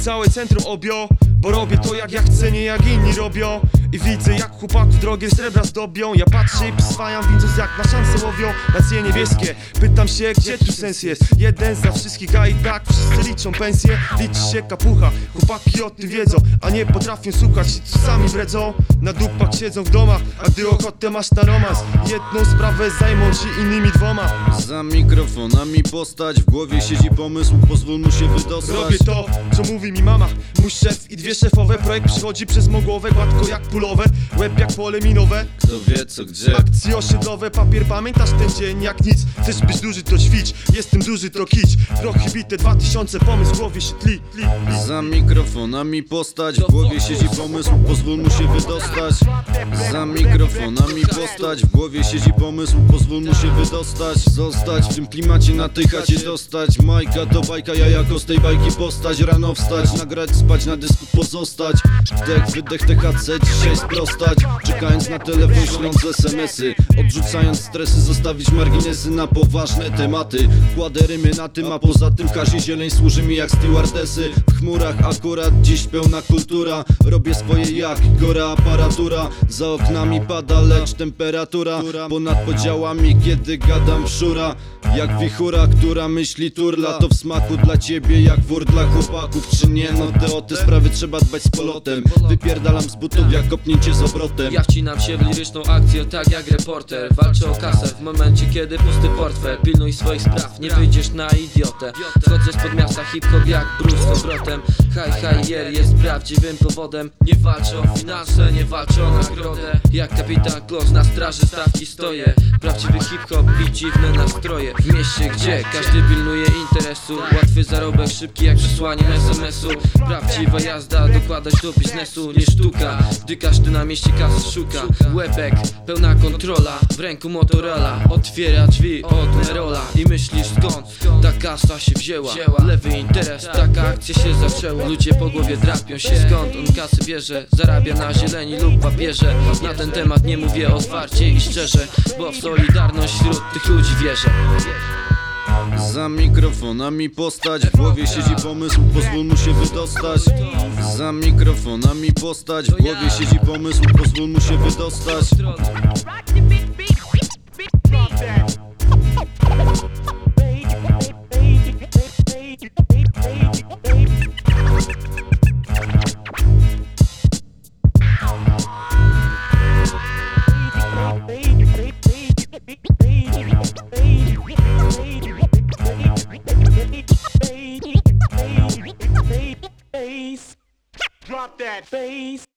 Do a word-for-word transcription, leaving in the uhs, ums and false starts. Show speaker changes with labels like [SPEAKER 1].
[SPEAKER 1] całe centrum objął, bo robię to jak ja chcę, nie jak inni robią. I widzę jak chłopaków drogie srebra zdobią. Ja patrzę i przyswajam, widząc jak na szanse łowią nacje niebieskie. Pytam się, gdzie tu sens jest? Jeden za wszystkich, a i tak wszyscy liczą pensje. Liczy się kapucha, chłopaki o tym wiedzą, a nie potrafią słuchać i co sami wredzą. Na dupach siedzą w domach, a gdy ochotę masz na romans, jedną sprawę zajmą ci innymi dwoma.
[SPEAKER 2] Za mikrofonami postać, w głowie siedzi pomysł, pozwól mu się wydostać.
[SPEAKER 1] Robię to, co mówi mi mama, mój szef i dwie szefowe. Projekt przychodzi przez mą głowę, gładko jak pulowe, łeb jak pole minowe.
[SPEAKER 2] Kto wie co gdzie.
[SPEAKER 1] Akcje osiedlowe, papier, pamiętasz ten dzień jak nic. Chcesz być duży to ćwicz, jestem duży to kić. Prochy bite dwa tysiące, pomysł w głowie się tli, tli, tli.
[SPEAKER 2] Za mikrofonami postać, w głowie siedzi pomysł, pozwól mu się wydostać. Za mikrofonami postać, w głowie siedzi pomysł, pozwól mu się wydostać. Zostać w tym klimacie, na tej chacie dostać. Majka to bajka, ja jako z tej bajki postać. Rano wstać, nagrać, spać, na dysku pozostać. Wdech, wydech, T H C, dzisiaj sprostać. Czekając na telefon, śląc es em esy. Odrzucając stresy, zostawić marginesy na poważne tematy. Kładę rymy na tym, a poza tym Kazi Zieleń służy mi jak stewardesy. W chmurach akurat dziś pełna kultura. Robię swoje jak gora aparatura. Za oknami pada, lecz temperatura ponad podziałami, kiedy gadam szura. Jak wichura, która myśli turla. To w smaku dla ciebie, jak wór dla chłopaków. Czy nie? No te o te sprawy trzeba dbać z polotem. Wypierdalam z butów jak kopnięcie z obrotem.
[SPEAKER 3] Ja wcinam się w liryczną akcję, tak jak reporter. Walczę o kasę w momencie, kiedy pusty portfel. Pilnuj swoich spraw, nie wyjdziesz na idiotę. Wchodzę spod miasta hip-hop jak Bruce z obrotem. High Higher jest prawdziwym powodem. Nie walczę o finanse, nie walczę o nagrodę. Jak kapitan Kloss na straży stawki stoję. Prawdziwy hip-hop i dziwne nastroje. W mieście, gdzie każdy pilnuje interesu. Łatwy zarobek, szybki jak przesłanie es em esu. Prawdziwa jazda, dokładać do biznesu, nie sztuka. Gdy każdy na mieście kasy szuka. Łebek, pełna kontrola, w ręku Motorola. Otwiera drzwi od Merola. I myślisz skąd ta kasa się wzięła? Lewy interes, taka akcja się zaczęła. Ludzie po głowie drapią się, skąd on kasy bierze. Zarabia na zieleni lub papierze. Na ten temat nie mówię otwarcie i szczerze, bo w solidarność wśród tych ludzi wierzę.
[SPEAKER 2] Za mikrofonami postać, w głowie siedzi pomysł, pozwól mu się wydostać. Za mikrofonami postać, w głowie siedzi pomysł, pozwól mu się wydostać.
[SPEAKER 4] Drop that bass.